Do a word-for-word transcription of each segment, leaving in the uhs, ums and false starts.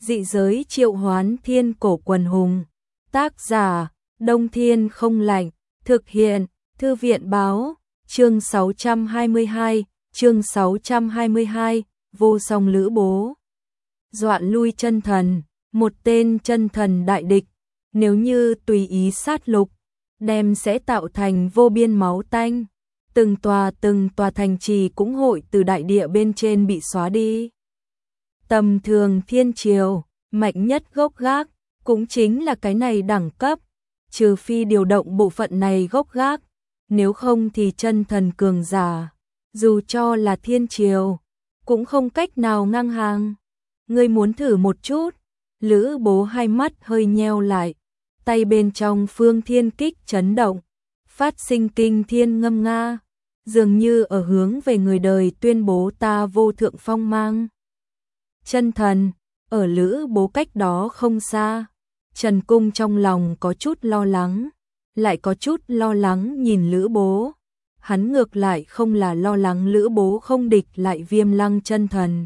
Dị giới triệu hoán thiên cổ quần hùng. Tác giả, Đông Thiên không lạnh. Thực hiện, Thư viện báo. Chương sáu trăm hai mươi hai, chương sáu trăm hai mươi hai, vô song lữ bố. Doạn lui chân thần, một tên chân thần đại địch, nếu như tùy ý sát lục, đem sẽ tạo thành vô biên máu tanh. Từng tòa từng tòa thành trì cũng hội từ đại địa bên trên bị xóa đi. Tầm thường thiên triều, mạnh nhất gốc gác, cũng chính là cái này đẳng cấp, trừ phi điều động bộ phận này gốc gác, nếu không thì chân thần cường giả, dù cho là thiên triều, cũng không cách nào ngang hàng. Ngươi muốn thử một chút? Lữ Bố hai mắt hơi nheo lại, tay bên trong phương thiên kích chấn động, phát sinh kinh thiên ngâm nga, dường như ở hướng về người đời tuyên bố ta vô thượng phong mang. Chân thần, ở Lữ Bố cách đó không xa, Trần Cung trong lòng có chút lo lắng, lại có chút lo lắng nhìn Lữ Bố. Hắn ngược lại không là lo lắng Lữ Bố không địch lại Viêm Lăng chân thần,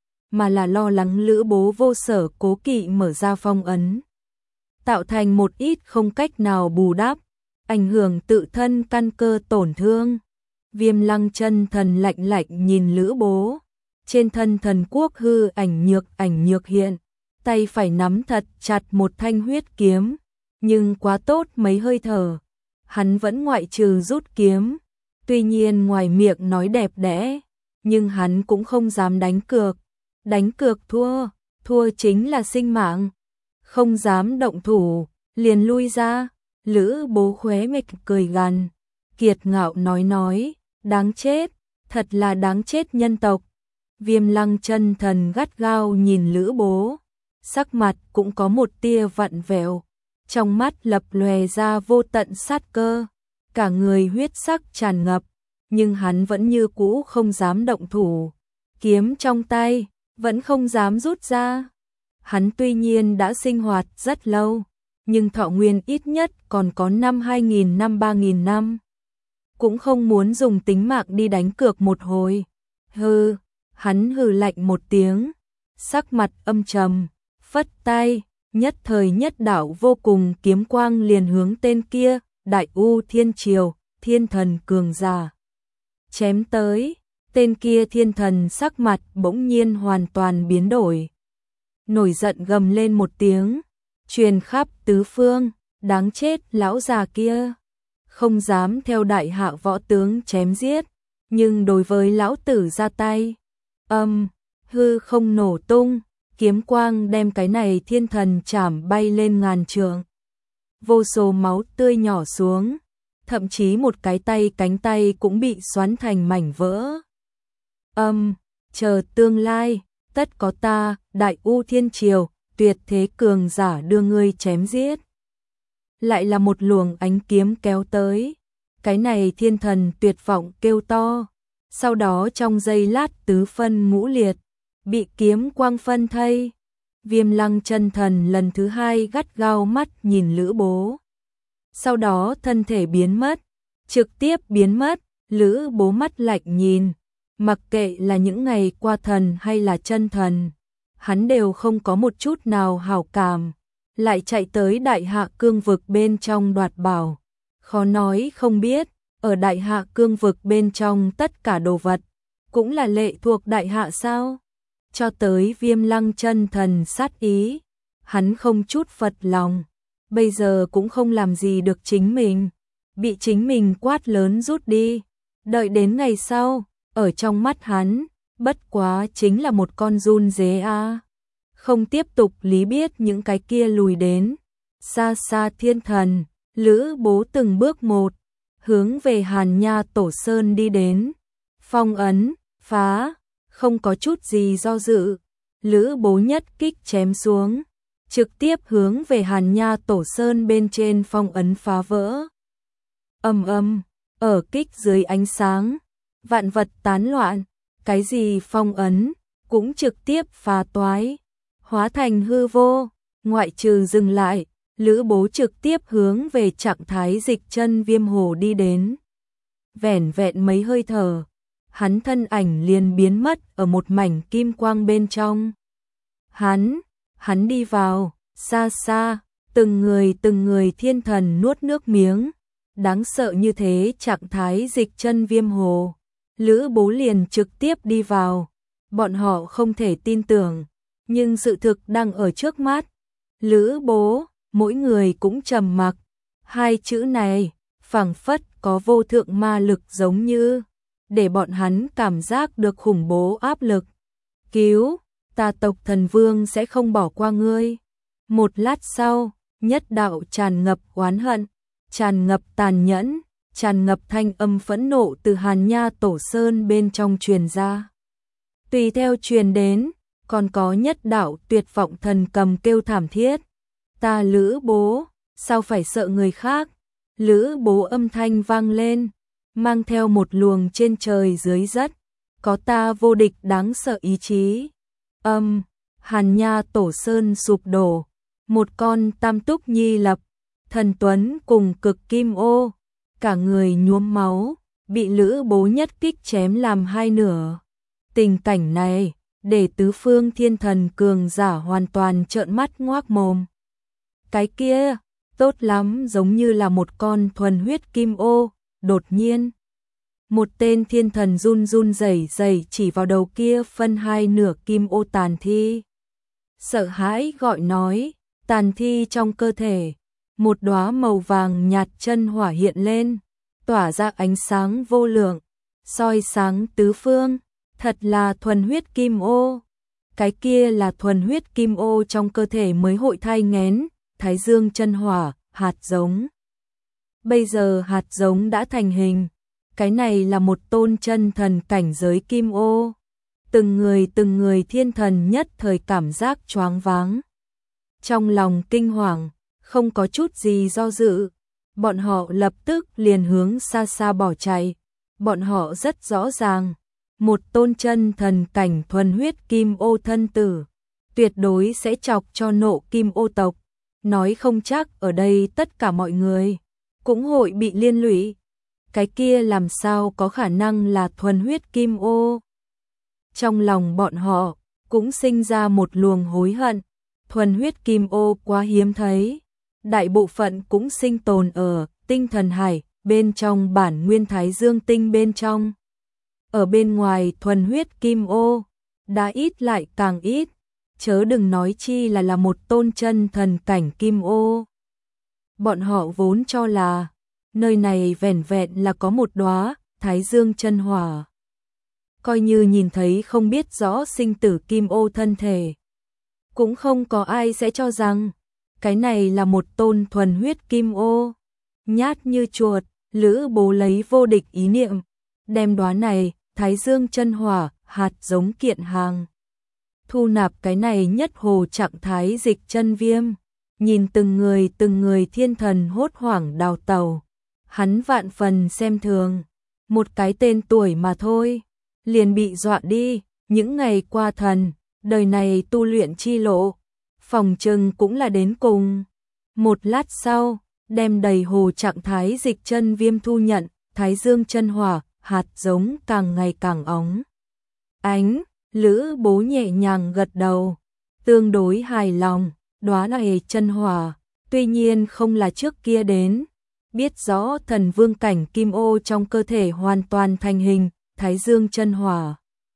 mà là lo lắng Lữ Bố vô sở cố kỵ mở ra phong ấn, tạo thành một ít không cách nào bù đắp, ảnh hưởng tự thân căn cơ tổn thương. Viêm Lăng chân thần lạnh lạnh nhìn Lữ Bố, trên thân thần quốc hư ảnh nhược ảnh nhược hiện, tay phải nắm thật chặt một thanh huyết kiếm, nhưng quá tốt mấy hơi thở, hắn vẫn ngoại trừ rút kiếm. Tuy nhiên ngoài miệng nói đẹp đẽ, nhưng hắn cũng không dám đánh cược, đánh cược thua, thua chính là sinh mạng, không dám động thủ, liền lui ra. Lữ Bố khóe miệng cười gằn, kiệt ngạo nói nói, đáng chết, thật là đáng chết nhân tộc. Viêm Lăng chân thần gắt gao nhìn Lữ Bố, sắc mặt cũng có một tia vặn vẹo, trong mắt lập lòe ra vô tận sát cơ, cả người huyết sắc tràn ngập, nhưng hắn vẫn như cũ không dám động thủ, kiếm trong tay vẫn không dám rút ra. Hắn tuy nhiên đã sinh hoạt rất lâu, nhưng thọ nguyên ít nhất còn có năm hai nghìn năm ba nghìn năm, cũng không muốn dùng tính mạng đi đánh cược một hồi. Hừ, hắn hừ lạnh một tiếng, sắc mặt âm trầm, phất tay, nhất thời nhất đạo vô cùng kiếm quang liền hướng tên kia, Đại U Thiên Triều, thiên thần cường giả chém tới. Tên kia thiên thần sắc mặt bỗng nhiên hoàn toàn biến đổi, nổi giận gầm lên một tiếng, truyền khắp tứ phương, đáng chết lão già kia, không dám theo đại hạ võ tướng chém giết, nhưng đối với lão tử ra tay. Âm, hư không nổ tung, kiếm quang đem cái này thiên thần chảm bay lên ngàn trượng, vô số máu tươi nhỏ xuống, thậm chí một cái tay cánh tay cũng bị xoắn thành mảnh vỡ. Âm, chờ tương lai, tất có ta, Đại U Thiên Triều, tuyệt thế cường giả đưa ngươi chém giết. Lại là một luồng ánh kiếm kéo tới, cái này thiên thần tuyệt vọng kêu to, sau đó trong giây lát tứ phân ngũ liệt, bị kiếm quang phân thây. Viêm Lăng chân thần lần thứ hai gắt gao mắt nhìn Lữ Bố, sau đó thân thể biến mất, trực tiếp biến mất. Lữ Bố mắt lạnh nhìn, mặc kệ là những ngày qua thần hay là chân thần, hắn đều không có một chút nào hảo cảm, lại chạy tới Đại Hạ cương vực bên trong đoạt bảo. Khó nói không biết, ở Đại Hạ cương vực bên trong tất cả đồ vật cũng là lệ thuộc Đại Hạ sao? Cho tới Viêm Lăng chân thần sát ý, hắn không chút phật lòng, bây giờ cũng không làm gì được chính mình, bị chính mình quát lớn rút đi. Đợi đến ngày sau, ở trong mắt hắn, bất quá chính là một con run dế a. Không tiếp tục lý biết những cái kia lùi đến. Xa xa thiên thần, Lữ Bố từng bước một, hướng về Hàn Nha Tổ Sơn đi đến. Phong ấn, phá, không có chút gì do dự. Lữ Bố nhất kích chém xuống, trực tiếp hướng về Hàn Nha Tổ Sơn bên trên phong ấn phá vỡ. Âm âm, ở kích dưới ánh sáng, vạn vật tán loạn, cái gì phong ấn cũng trực tiếp phá toái, hóa thành hư vô. Ngoại trừ dừng lại, Lữ Bố trực tiếp hướng về trạng thái dịch chân viêm hồ đi đến. Vẻn vẹn mấy hơi thở, hắn thân ảnh liền biến mất ở một mảnh kim quang bên trong. Hắn hắn đi vào, xa xa, từng người từng người thiên thần nuốt nước miếng, đáng sợ như thế trạng thái dịch chân viêm hồ. Lữ Bố liền trực tiếp đi vào, bọn họ không thể tin tưởng, nhưng sự thực đang ở trước mắt. Lữ Bố, mỗi người cũng trầm mặc, hai chữ này, phảng phất có vô thượng ma lực giống như, để bọn hắn cảm giác được khủng bố áp lực. Cứu, ta tộc thần vương sẽ không bỏ qua ngươi. Một lát sau, nhất đạo tràn ngập oán hận, tràn ngập tàn nhẫn, tràn ngập thanh âm phẫn nộ từ Hàn Nha Tổ Sơn bên trong truyền ra. Tùy theo truyền đến, còn có nhất đạo tuyệt vọng thần cầm kêu thảm thiết. Ta Lữ Bố, sao phải sợ người khác? Lữ Bố âm thanh vang lên, mang theo một luồng trên trời dưới đất, có ta vô địch đáng sợ ý chí. Âm, Hàn Nha Tổ Sơn sụp đổ, một con Tam Túc Nhi Lập, Thần Tuấn cùng Cực Kim Ô, cả người nhuốm máu, bị Lữ Bố nhất kích chém làm hai nửa. Tình cảnh này, để tứ phương thiên thần cường giả hoàn toàn trợn mắt ngoác mồm. Cái kia, tốt lắm, giống như là một con thuần huyết kim ô, đột nhiên. Một tên thiên thần run run rẩy rẩy chỉ vào đầu kia phân hai nửa kim ô tàn thi. Sợ hãi gọi nói, tàn thi trong cơ thể, một đóa màu vàng nhạt chân hỏa hiện lên, tỏa ra ánh sáng vô lượng, soi sáng tứ phương, thật là thuần huyết kim ô. Cái kia là thuần huyết kim ô trong cơ thể mới hội thai nghén, Thái Dương chân hỏa, hạt giống. Bây giờ hạt giống đã thành hình, cái này là một tôn chân thần cảnh giới kim ô. Từng người từng người thiên thần nhất thời cảm giác choáng váng. Trong lòng kinh hoàng, không có chút gì do dự, bọn họ lập tức liền hướng xa xa bỏ chạy. Bọn họ rất rõ ràng, một tôn chân thần cảnh thuần huyết kim ô thân tử, tuyệt đối sẽ chọc cho nộ kim ô tộc. Nói không chắc ở đây tất cả mọi người cũng hội bị liên lụy. Cái kia làm sao có khả năng là thuần huyết kim ô? Trong lòng bọn họ cũng sinh ra một luồng hối hận. Thuần huyết kim ô quá hiếm thấy, đại bộ phận cũng sinh tồn ở tinh thần hải bên trong bản nguyên Thái Dương tinh bên trong. Ở bên ngoài thuần huyết kim ô đã ít lại càng ít, chớ đừng nói chi là là một tôn chân thần cảnh kim ô. Bọn họ vốn cho là nơi này vẻn vẹn là có một đóa Thái Dương chân hỏa, coi như nhìn thấy không biết rõ sinh tử kim ô thân thể, cũng không có ai sẽ cho rằng cái này là một tôn thuần huyết kim ô. Nhát như chuột, Lữ Bố lấy vô địch ý niệm, đem đóa này Thái Dương chân hỏa hạt giống kiện hàng, thu nạp cái này nhất hồ trạng thái dịch chân viêm. Nhìn từng người từng người thiên thần hốt hoảng đào tàu, hắn vạn phần xem thường, một cái tên tuổi mà thôi, liền bị dọa đi. Những ngày qua thần, đời này tu luyện chi lộ, phòng trừng cũng là đến cùng. Một lát sau, đem đầy hồ trạng thái dịch chân viêm thu nhận, Thái Dương chân hỏa, hạt giống càng ngày càng óng ánh. Lữ Bố nhẹ nhàng gật đầu, tương đối hài lòng. Đóa này chân hỏa, tuy nhiên không là trước kia đến, biết rõ thần vương cảnh kim ô trong cơ thể hoàn toàn thành hình, Thái Dương chân hỏa.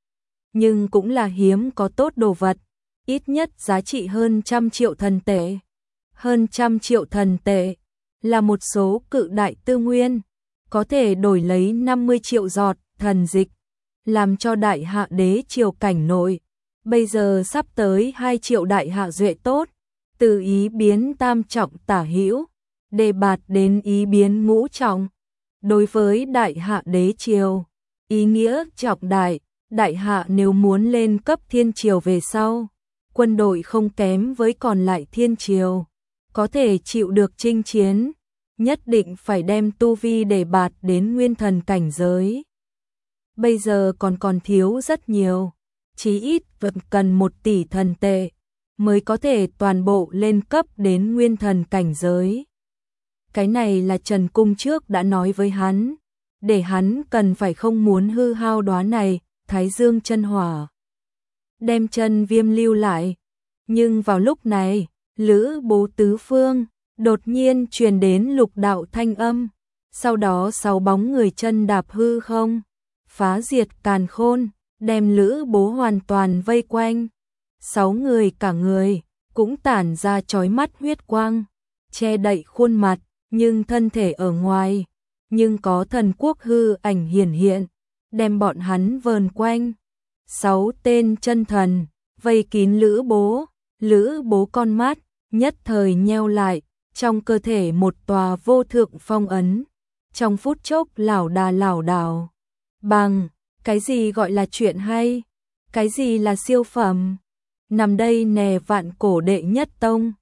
Nhưng cũng là hiếm có tốt đồ vật, ít nhất giá trị hơn trăm triệu thần tệ. Hơn trăm triệu thần tệ là một số cự đại tư nguyên, có thể đổi lấy năm mươi triệu giọt thần dịch, làm cho đại hạ đế triều cảnh nội. Bây giờ sắp tới hai triệu đại hạ duệ tốt, từ ý biến tam trọng tả hữu, đề bạt đến ý biến ngũ trọng. Đối với đại hạ đế triều, ý nghĩa trọng đại, đại hạ nếu muốn lên cấp thiên triều về sau, quân đội không kém với còn lại thiên triều, có thể chịu được chinh chiến, nhất định phải đem tu vi đề bạt đến nguyên thần cảnh giới. Bây giờ còn còn thiếu rất nhiều, chí ít vẫn cần một tỷ thần tệ mới có thể toàn bộ lên cấp đến nguyên thần cảnh giới. Cái này là Trần Cung trước đã nói với hắn, để hắn cần phải không muốn hư hao đóa này, Thái Dương chân hỏa. Đem chân viêm lưu lại, Nhưng vào lúc này, Lữ Bố tứ phương, đột nhiên truyền đến lục đạo thanh âm, sau đó sáu bóng người chân đạp hư không, phá diệt càn khôn, đem Lữ Bố hoàn toàn vây quanh. Sáu người cả người cũng tản ra chói mắt huyết quang, che đậy khuôn mặt, nhưng thân thể ở ngoài, nhưng có thần quốc hư ảnh hiển hiện, đem bọn hắn vờn quanh. Sáu tên chân thần vây kín Lữ Bố, Lữ Bố con mắt nhất thời nheo lại, trong cơ thể một tòa vô thượng phong ấn, trong phút chốc lảo đà lảo đảo. Bằng, cái gì gọi là chuyện hay? Cái gì là siêu phẩm? Nằm đây nè vạn cổ đệ nhất tông,